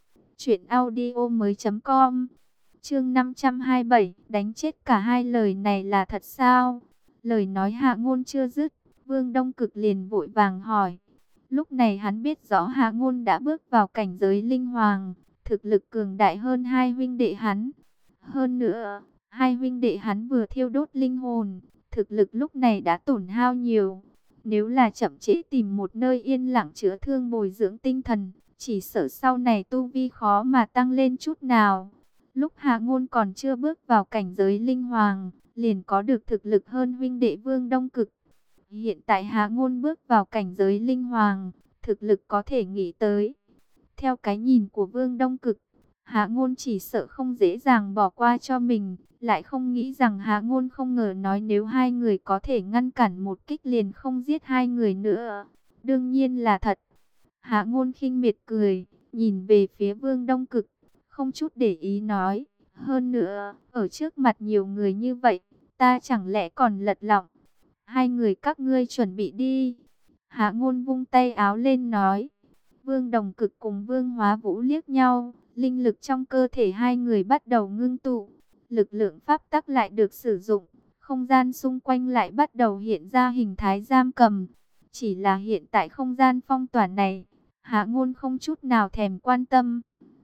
truyệnaudiomoi.com. Chương 527, đánh chết cả hai, lời này là thật sao? Lời nói Hạ Ngôn chưa dứt, Vương Đông Cực liền vội vàng hỏi. Lúc này hắn biết rõ Hạ Ngôn đã bước vào cảnh giới linh hoàng, thực lực cường đại hơn hai huynh đệ hắn. Hơn nữa, hai huynh đệ hắn vừa thiêu đốt linh hồn, thực lực lúc này đã tổn hao nhiều. Nếu là chậm trễ tìm một nơi yên lặng chữa thương bồi dưỡng tinh thần, chỉ sợ sau này tu vi khó mà tăng lên chút nào. Lúc Hạ Ngôn còn chưa bước vào cảnh giới linh hoàng, liền có được thực lực hơn huynh đệ Vương Đông Cực. Hiện tại Hạ Ngôn bước vào cảnh giới linh hoàng, thực lực có thể nghĩ tới. Theo cái nhìn của Vương Đông Cực, Hạ Ngôn chỉ sợ không dễ dàng bỏ qua cho mình, lại không nghĩ rằng Hạ Ngôn không ngờ nói nếu hai người có thể ngăn cản một kích liền không giết hai người nữa. Đương nhiên là thật. Hạ Ngôn khinh miệt cười, nhìn về phía Vương Đông Cực, không chút để ý nói, hơn nữa, ở trước mặt nhiều người như vậy, ta chẳng lẽ còn lật lọng? Hai người các ngươi chuẩn bị đi. Hạ Ngôn vung tay áo lên nói. Vương Đồng Cực cùng Vương Hóa Vũ liếc nhau, linh lực trong cơ thể hai người bắt đầu ngưng tụ, lực lượng pháp tắc lại được sử dụng, không gian xung quanh lại bắt đầu hiện ra hình thái giam cầm. Chỉ là hiện tại không gian phong tỏa này, Hạ Ngôn không chút nào thèm quan tâm.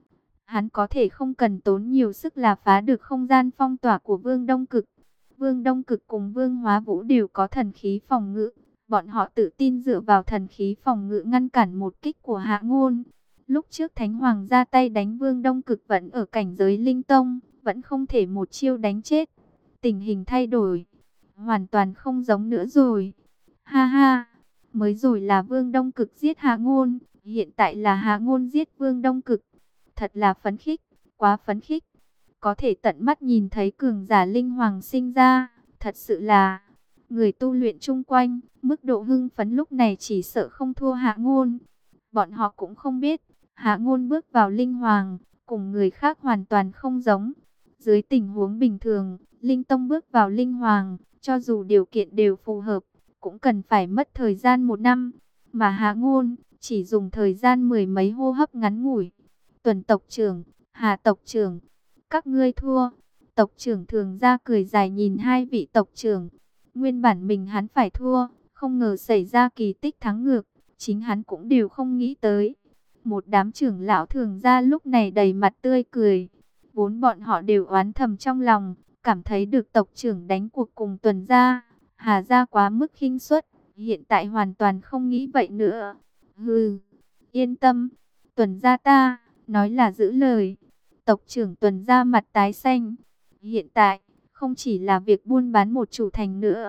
Hắn có thể không cần tốn nhiều sức là phá được không gian phong tỏa của Vương Đông Cực. Vương Đông Cực cùng Vương Hóa Vũ đều có thần khí phòng ngự. Bọn họ tự tin dựa vào thần khí phòng ngự ngăn cản một kích của Hạ Ngôn. Lúc trước Thánh Hoàng ra tay đánh Vương Đông Cực vẫn ở cảnh giới linh tông, vẫn không thể một chiêu đánh chết. Tình hình thay đổi, hoàn toàn không giống nữa rồi. Ha ha, mới rồi là Vương Đông Cực giết Hạ Ngôn, hiện tại là Hạ Ngôn giết Vương Đông Cực. Thật là phấn khích, quá phấn khích. Có thể tận mắt nhìn thấy cường giả linh hoàng sinh ra, thật sự là người tu luyện chung quanh, mức độ hưng phấn lúc này chỉ sợ không thua Hạ Ngôn. Bọn họ cũng không biết, Hạ Ngôn bước vào linh hoàng, cùng người khác hoàn toàn không giống. Dưới tình huống bình thường, linh tông bước vào linh hoàng, cho dù điều kiện đều phù hợp, cũng cần phải mất thời gian 1 năm. Mà Hạ Ngôn chỉ dùng thời gian 10 mấy hô hấp ngắn ngủi. Tuần tộc trưởng, Hà tộc trưởng, các ngươi thua. Tộc trưởng Thường Gia cười dài nhìn hai vị tộc trưởng. Nguyên bản mình hắn phải thua, không ngờ xảy ra kỳ tích thắng ngược, chính hắn cũng đều không nghĩ tới. Một đám trưởng lão Thường Gia lúc này đầy mặt tươi cười. Vốn bọn họ đều oán thầm trong lòng, cảm thấy được tộc trưởng đánh cuộc cùng Tuần Gia, Hà Gia quá mức khinh suất, hiện tại hoàn toàn không nghĩ vậy nữa. Hừ, yên tâm, Tuần Gia ta nói là giữ lời. Tộc trưởng Tuần Gia mặt tái xanh. Hiện tại, không chỉ là việc buôn bán một chủ thành nữa,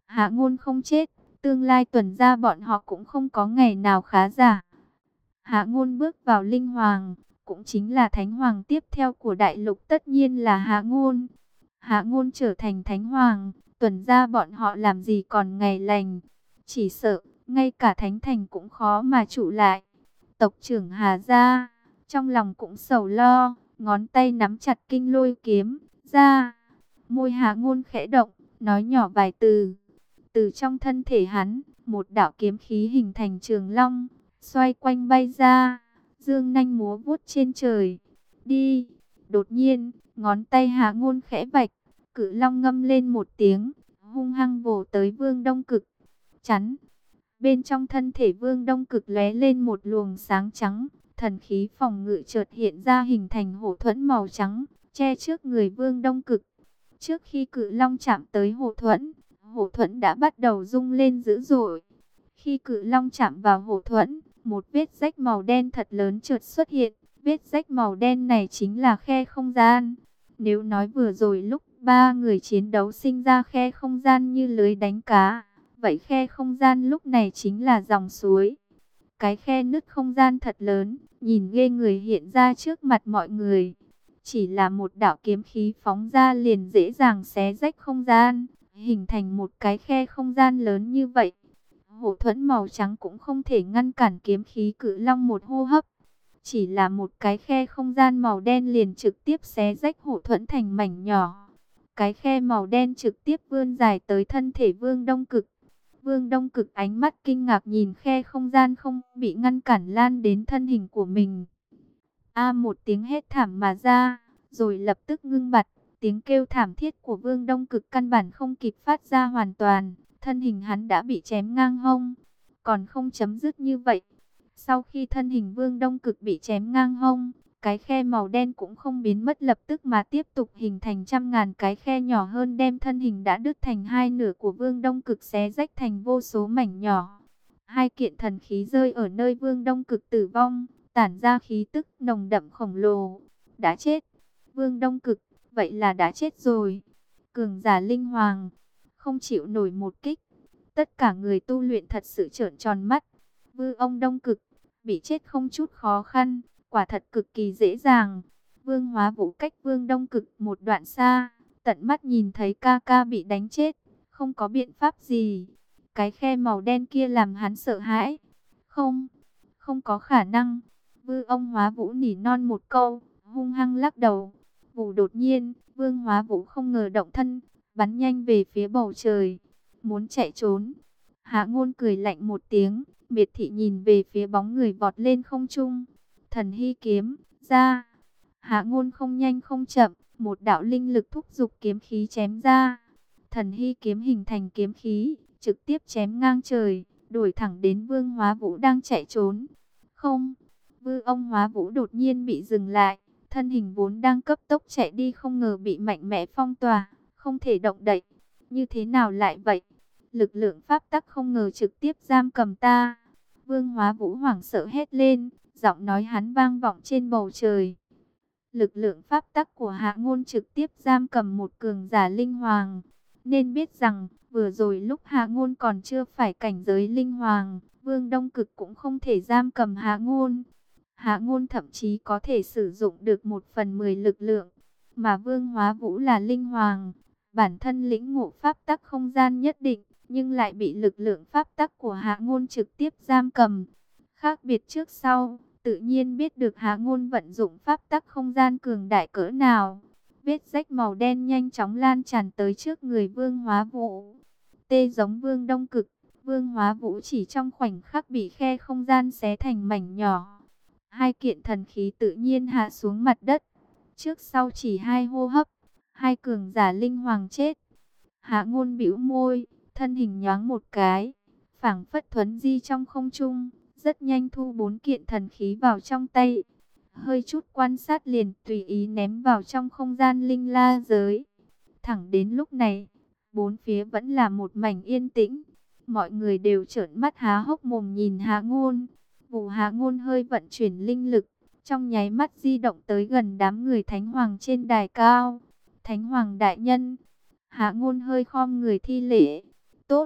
Hạ Ngôn không chết, tương lai Tuần gia bọn họ cũng không có ngày nào khá giả. Hạ Ngôn bước vào Linh Hoàng, cũng chính là Thánh Hoàng tiếp theo của đại lục, tất nhiên là Hạ Ngôn. Hạ Ngôn trở thành Thánh Hoàng, Tuần gia bọn họ làm gì còn ngày lành, chỉ sợ ngay cả Thánh Thành cũng khó mà trụ lại. Tộc trưởng Hà gia trong lòng cũng sầu lo, ngón tay nắm chặt kinh lôi kiếm ra. Môi Hạ Ngôn khẽ động, nói nhỏ vài từ. Từ trong thân thể hắn, một đạo kiếm khí hình thành trường long, xoay quanh bay ra, dương nanh múa vuốt trên trời. Đi! Đột nhiên, ngón tay Hạ Ngôn khẽ vạch, cự long ngâm lên một tiếng, hung hăng vồ tới Vương Đông Cực. Chắn! Bên trong thân thể Vương Đông Cực lóe lên một luồng sáng trắng, thần khí phòng ngự chợt hiện ra hình thành hổ thuẫn màu trắng, che trước người Vương Đông Cực. Trước khi cự long chạm tới hổ thuẫn đã bắt đầu rung lên dữ dội. Khi cự long chạm vào hổ thuẫn, một vết rách màu đen thật lớn chợt xuất hiện. Vết rách màu đen này chính là khe không gian. Nếu nói vừa rồi lúc ba người chiến đấu sinh ra khe không gian như lưới đánh cá, vậy khe không gian lúc này chính là dòng suối. Cái khe nứt không gian thật lớn, nhìn ghê người hiện ra trước mặt mọi người. Chỉ là một đạo kiếm khí phóng ra liền dễ dàng xé rách không gian, hình thành một cái khe không gian lớn như vậy. Hổ thuẫn màu trắng cũng không thể ngăn cản kiếm khí cự long một hô hấp. Chỉ là một cái khe không gian màu đen liền trực tiếp xé rách hổ thuẫn thành mảnh nhỏ. Cái khe màu đen trực tiếp vươn dài tới thân thể Vương Đông Cực. Vương Đông Cực ánh mắt kinh ngạc nhìn khe không gian không bị ngăn cản lan đến thân hình của mình. Một tiếng hét thảm mà ra, rồi lập tức ngưng bặt. Tiếng kêu thảm thiết của Vương Đông Cực căn bản không kịp phát ra hoàn toàn. Thân hình hắn đã bị chém ngang hông. Còn không chấm dứt như vậy. Sau khi thân hình Vương Đông Cực bị chém ngang hông, cái khe màu đen cũng không biến mất lập tức mà tiếp tục hình thành trăm ngàn cái khe nhỏ hơn, đem thân hình đã đứt thành hai nửa của Vương Đông Cực xé rách thành vô số mảnh nhỏ. Hai kiện thần khí rơi ở nơi Vương Đông Cực tử vong, tản ra khí tức nồng đậm khổng lồ. Đã chết. Vương Đông Cực, vậy là đã chết rồi. Cường giả linh hoàng, không chịu nổi một kích. Tất cả người tu luyện thật sự trợn tròn mắt. Vương Đông Cực, bị chết không chút khó khăn, quả thật cực kỳ dễ dàng. Vương Hóa Vũ cách Vương Đông Cực một đoạn xa, tận mắt nhìn thấy ca ca bị đánh chết, không có biện pháp gì. Cái khe màu đen kia làm hắn sợ hãi. Không có khả năng. Vương Hóa Vũ nỉ non một câu, hung hăng lắc đầu. Đột nhiên, Vương Hóa Vũ không ngờ động thân, bắn nhanh về phía bầu trời, muốn chạy trốn. Hạ Ngôn cười lạnh một tiếng, miệt thị nhìn về phía bóng người vọt lên không trung. Thần hy kiếm, ra. Hạ Ngôn không nhanh không chậm, một đạo linh lực thúc giục kiếm khí chém ra. Thần hy kiếm hình thành kiếm khí, trực tiếp chém ngang trời, đuổi thẳng đến Vương Hóa Vũ đang chạy trốn. Không, Vương Hóa Vũ đột nhiên bị dừng lại, thân hình vốn đang cấp tốc chạy đi không ngờ bị mạnh mẽ phong tỏa, không thể động đậy. Như thế nào lại vậy? Lực lượng pháp tắc không ngờ trực tiếp giam cầm ta. Vương Hóa Vũ hoảng sợ hét lên, giọng nói hắn vang vọng trên bầu trời. Lực lượng pháp tắc của Hạ Ngôn trực tiếp giam cầm một cường giả linh hoàng. Nên biết rằng, vừa rồi lúc Hạ Ngôn còn chưa phải cảnh giới linh hoàng, Vương Đông Cực cũng không thể giam cầm Hạ Ngôn. Hạ Ngôn thậm chí có thể sử dụng được 1/10 lực lượng, mà Vương Hóa Vũ là linh hoàng, bản thân lĩnh ngộ pháp tắc không gian nhất định, nhưng lại bị lực lượng pháp tắc của Hạ Ngôn trực tiếp giam cầm. Khác biệt trước sau, tự nhiên biết được Hạ Ngôn vận dụng pháp tắc không gian cường đại cỡ nào. Vết rách màu đen nhanh chóng lan tràn tới trước người Vương Hóa Vũ. Tê giống Vương Đông Cực, Vương Hóa Vũ chỉ trong khoảnh khắc bị khe không gian xé thành mảnh nhỏ. Hai kiện thần khí tự nhiên hạ xuống mặt đất. Trước sau chỉ 2 hô hấp, hai cường giả linh hoàng chết. Hạ Ngôn bĩu môi, thân hình nhoáng một cái, phảng phất thuấn di trong không trung, rất nhanh thu 4 kiện thần khí vào trong tay. Hơi chút quan sát liền tùy ý ném vào trong không gian linh la giới. Thẳng đến lúc này, bốn phía vẫn là một mảnh yên tĩnh. Mọi người đều trợn mắt há hốc mồm nhìn Hạ Ngôn. Hạ Ngôn hơi vận chuyển linh lực, trong nháy mắt di động tới gần đám người Thánh Hoàng trên đài cao. Thánh Hoàng đại nhân. Hạ Ngôn hơi khom người thi lễ. Tốt,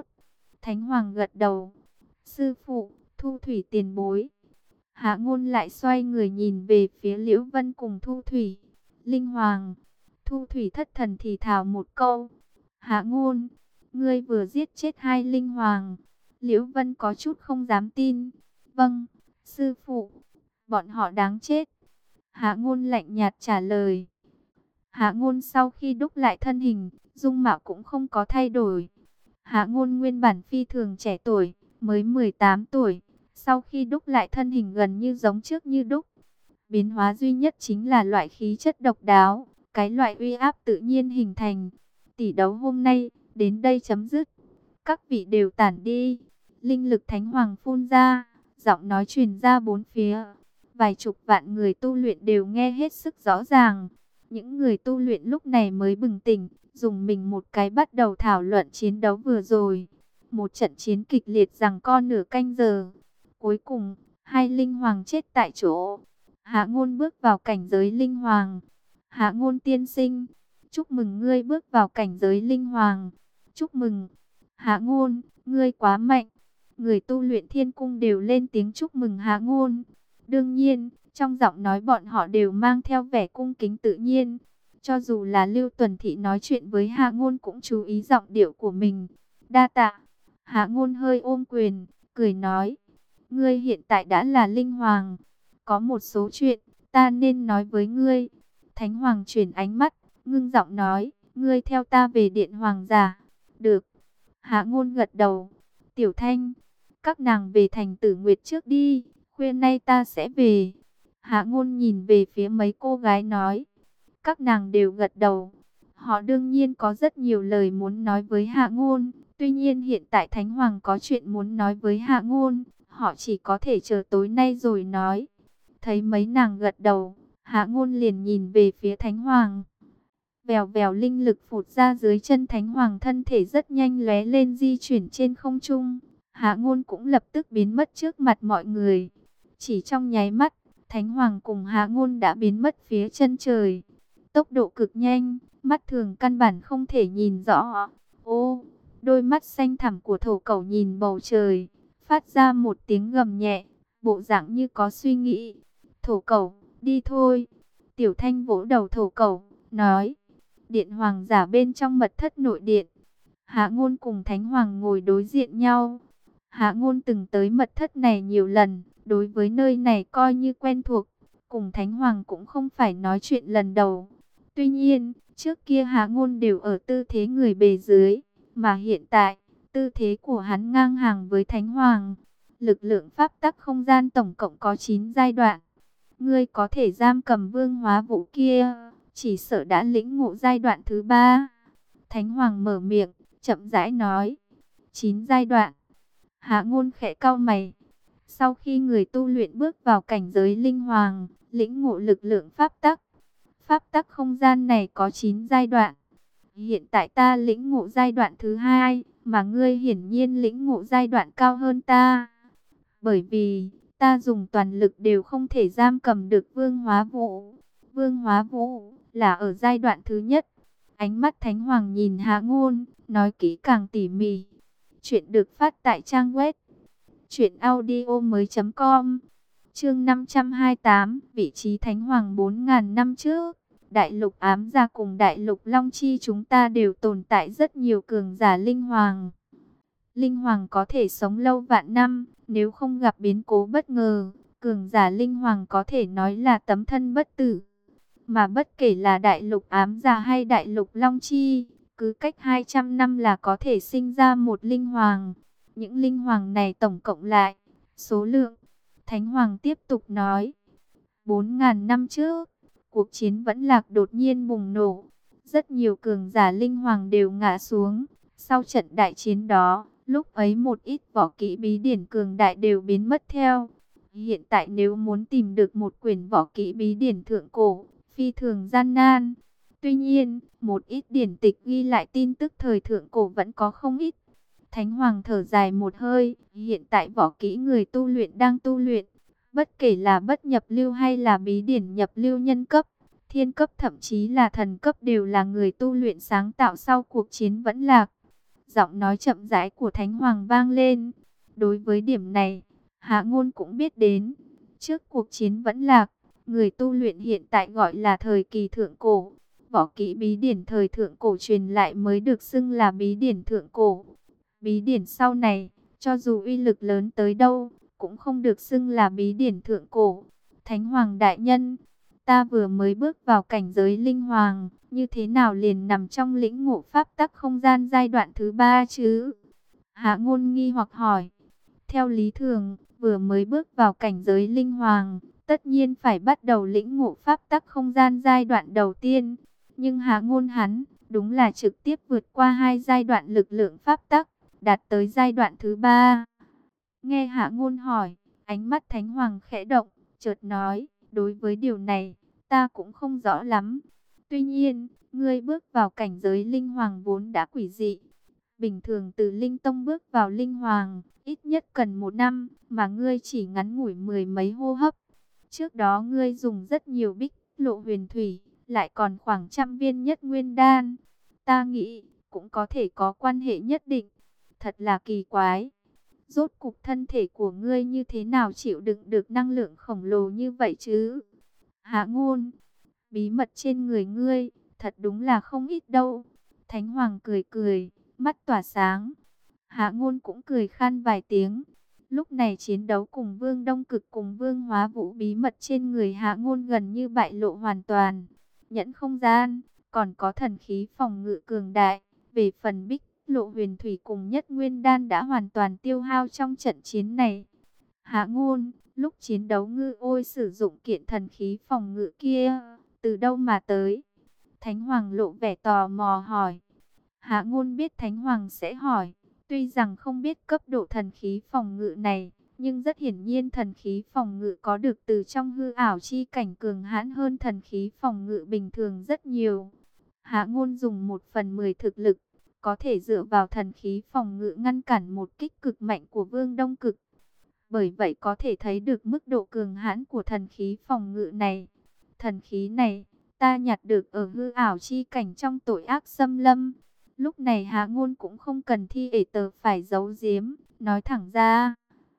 Thánh Hoàng gật đầu. Sư phụ, Thu Thủy tiền bối. Hạ Ngôn lại xoay người nhìn về phía Liễu Vân cùng Thu Thủy. Linh Hoàng. Thu Thủy thất thần thì thào một câu. Hạ Ngôn, ngươi vừa giết chết 2 linh hoàng. Liễu Vân có chút không dám tin. Vâng, sư phụ, bọn họ đáng chết. Hạ Ngôn lạnh nhạt trả lời. Hạ Ngôn sau khi đúc lại thân hình, dung mạo cũng không có thay đổi. Hạ Ngôn nguyên bản phi thường trẻ tuổi, mới 18 tuổi. Sau khi đúc lại thân hình gần như giống trước như đúc. Biến hóa duy nhất chính là loại khí chất độc đáo, cái loại uy áp tự nhiên hình thành. Tỷ đấu hôm nay, đến đây chấm dứt. Các vị đều tản đi. Linh lực Thánh Hoàng phun ra, giọng nói truyền ra bốn phía. Vài chục vạn người tu luyện đều nghe hết sức rõ ràng. Những người tu luyện lúc này mới bừng tỉnh, dùng mình một cái bắt đầu thảo luận chiến đấu vừa rồi. Một trận chiến kịch liệt giằng co nửa canh giờ. Cuối cùng, 2 linh hoàng chết tại chỗ. Hạ Ngôn bước vào cảnh giới linh hoàng. Hạ Ngôn tiên sinh, chúc mừng ngươi bước vào cảnh giới linh hoàng. Chúc mừng. Hạ Ngôn, ngươi quá mạnh. Người tu luyện thiên cung đều lên tiếng chúc mừng Hạ Ngôn. Đương nhiên, trong giọng nói bọn họ đều mang theo vẻ cung kính tự nhiên. Cho dù là Lưu Tuần Thị nói chuyện với Hạ Ngôn cũng chú ý giọng điệu của mình. Đa tạ. Hạ Ngôn hơi ôm quyền, cười nói. Ngươi hiện tại đã là linh hoàng. Có một số chuyện, ta nên nói với ngươi. Thánh Hoàng chuyển ánh mắt, ngưng giọng nói. Ngươi theo ta về điện hoàng giả. Được. Hạ Ngôn gật đầu. Tiểu Thanh, các nàng về thành Tử Nguyệt trước đi. Khuya nay ta sẽ về. Hạ Ngôn nhìn về phía mấy cô gái nói. Các nàng đều gật đầu. Họ đương nhiên có rất nhiều lời muốn nói với Hạ Ngôn. Tuy nhiên hiện tại Thánh Hoàng có chuyện muốn nói với Hạ Ngôn. Họ chỉ có thể chờ tối nay rồi nói. Thấy mấy nàng gật đầu, Hạ Ngôn liền nhìn về phía Thánh Hoàng. Vèo vèo linh lực phụt ra dưới chân Thánh Hoàng, thân thể rất nhanh lóe lên di chuyển trên không trung. Hạ Ngôn cũng lập tức biến mất trước mặt mọi người. Chỉ trong nháy mắt, Thánh Hoàng cùng Hạ Ngôn đã biến mất phía chân trời. Tốc độ cực nhanh, mắt thường căn bản không thể nhìn rõ. Ô, đôi mắt xanh thẳm của thổ cẩu nhìn bầu trời, phát ra một tiếng gầm nhẹ, bộ dạng như có suy nghĩ. Thổ cẩu, đi thôi. Tiểu Thanh vỗ đầu thổ cẩu, nói. Điện hoàng giả bên trong mật thất nội điện. Hạ Ngôn cùng Thánh Hoàng ngồi đối diện nhau. Hạ Ngôn từng tới mật thất này nhiều lần, đối với nơi này coi như quen thuộc. Cùng Thánh Hoàng cũng không phải nói chuyện lần đầu. Tuy nhiên, trước kia Hạ Ngôn đều ở tư thế người bề dưới, mà hiện tại, tư thế của hắn ngang hàng với Thánh Hoàng. Lực lượng pháp tắc không gian tổng cộng có 9 giai đoạn. Ngươi có thể giam cầm Vương Hóa Vũ kia, chỉ sợ đã lĩnh ngộ giai đoạn thứ 3. Thánh Hoàng mở miệng, chậm rãi nói. 9 giai đoạn. Hạ Ngôn khẽ cau mày. Sau khi người tu luyện bước vào cảnh giới linh hoàng, lĩnh ngộ lực lượng pháp tắc không gian này có 9 giai đoạn. Hiện tại ta lĩnh ngộ giai đoạn thứ 2, mà ngươi hiển nhiên lĩnh ngộ giai đoạn cao hơn ta. Bởi vì, ta dùng toàn lực đều không thể giam cầm được Vương Hóa Vũ. Vương Hóa Vũ là ở giai đoạn thứ nhất. Ánh mắt Thánh Hoàng nhìn Hạ Ngôn, nói kỹ càng tỉ mỉ. Chuyện được phát tại trang web truyệnaudiomoi.com. Chương 528, vị trí Thánh Hoàng 4000 năm trước. Đại lục ám gia cùng đại lục Long Chi chúng ta đều tồn tại rất nhiều cường giả linh hoàng. Linh hoàng có thể sống lâu vạn năm, nếu không gặp biến cố bất ngờ, cường giả linh hoàng có thể nói là tấm thân bất tử. Mà bất kể là đại lục ám gia hay đại lục Long Chi, cứ cách 200 năm là có thể sinh ra một linh hoàng. Những linh hoàng này tổng cộng lại, số lượng, Thánh Hoàng tiếp tục nói, 4000 năm trước, cuộc chiến vẫn lạc đột nhiên bùng nổ. Rất nhiều cường giả linh hoàng đều ngã xuống. Sau trận đại chiến đó, lúc ấy một ít võ kỹ bí điển cường đại đều biến mất theo. Hiện tại nếu muốn tìm được một quyển võ kỹ bí điển thượng cổ, phi thường gian nan. Tuy nhiên, một ít điển tịch ghi lại tin tức thời thượng cổ vẫn có không ít. Thánh Hoàng thở dài một hơi, hiện tại võ kỹ người tu luyện đang tu luyện. Bất kể là bất nhập lưu hay là bí điển nhập lưu nhân cấp, thiên cấp thậm chí là thần cấp đều là người tu luyện sáng tạo sau cuộc chiến vẫn lạc. Giọng nói chậm rãi của Thánh Hoàng vang lên. Đối với điểm này, Hạ Ngôn cũng biết đến. Trước cuộc chiến vẫn lạc, người tu luyện hiện tại gọi là thời kỳ thượng cổ. Võ kỹ bí điển thời thượng cổ truyền lại mới được xưng là bí điển thượng cổ. Bí điển sau này, cho dù uy lực lớn tới đâu, cũng không được xưng là bí điển thượng cổ. Thánh Hoàng đại nhân, ta vừa mới bước vào cảnh giới linh hoàng, như thế nào liền nằm trong lĩnh ngộ pháp tắc không gian giai đoạn thứ 3 chứ? Hạ Ngôn nghi hoặc hỏi. Theo lý thường, vừa mới bước vào cảnh giới linh hoàng, tất nhiên phải bắt đầu lĩnh ngộ pháp tắc không gian giai đoạn đầu tiên. Nhưng Hạ Ngôn hắn, đúng là trực tiếp vượt qua 2 giai đoạn lực lượng pháp tắc, đạt tới giai đoạn thứ 3. Nghe Hạ Ngôn hỏi, ánh mắt Thánh Hoàng khẽ động, chợt nói, đối với điều này, ta cũng không rõ lắm. Tuy nhiên, ngươi bước vào cảnh giới linh hoàng vốn đã quỷ dị. Bình thường từ linh tông bước vào linh hoàng, ít nhất cần 1 năm, mà ngươi chỉ ngắn ngủi 10 mấy hô hấp. Trước đó ngươi dùng rất nhiều bích lộ huyền thủy, lại còn khoảng 100 viên nhất nguyên đan. Ta nghĩ, cũng có thể có quan hệ nhất định. Thật là kỳ quái. Rốt cục thân thể của ngươi như thế nào chịu đựng được năng lượng khổng lồ như vậy chứ? Hạ Ngôn, bí mật trên người ngươi, thật đúng là không ít đâu. Thánh Hoàng cười cười, mắt tỏa sáng. Hạ Ngôn cũng cười khan vài tiếng. Lúc này chiến đấu cùng Vương Đông Cực cùng Vương Hóa Vũ, bí mật trên người Hạ Ngôn gần như bại lộ hoàn toàn. Nhẫn không gian, còn có thần khí phòng ngự cường đại. Về phần bích lộ huyền thủy cùng nhất nguyên đan đã hoàn toàn tiêu hao trong trận chiến này. Hạ Ngôn, lúc chiến đấu Ngư Ôi sử dụng kiện thần khí phòng ngự kia, từ đâu mà tới? Thánh Hoàng lộ vẻ tò mò hỏi. Hạ Ngôn biết Thánh Hoàng sẽ hỏi, tuy rằng không biết cấp độ thần khí phòng ngự này, nhưng rất hiển nhiên thần khí phòng ngự có được từ trong hư ảo chi cảnh cường hãn hơn thần khí phòng ngự bình thường rất nhiều. Hạ Ngôn dùng 1/10 thực lực, có thể dựa vào thần khí phòng ngự ngăn cản một kích cực mạnh của Vương Đông Cực. Bởi vậy có thể thấy được mức độ cường hãn của thần khí phòng ngự này. Thần khí này, ta nhặt được ở hư ảo chi cảnh trong tội ác xâm lâm. Lúc này Hạ Ngôn cũng không cần thi ể tờ phải giấu giếm, nói thẳng ra.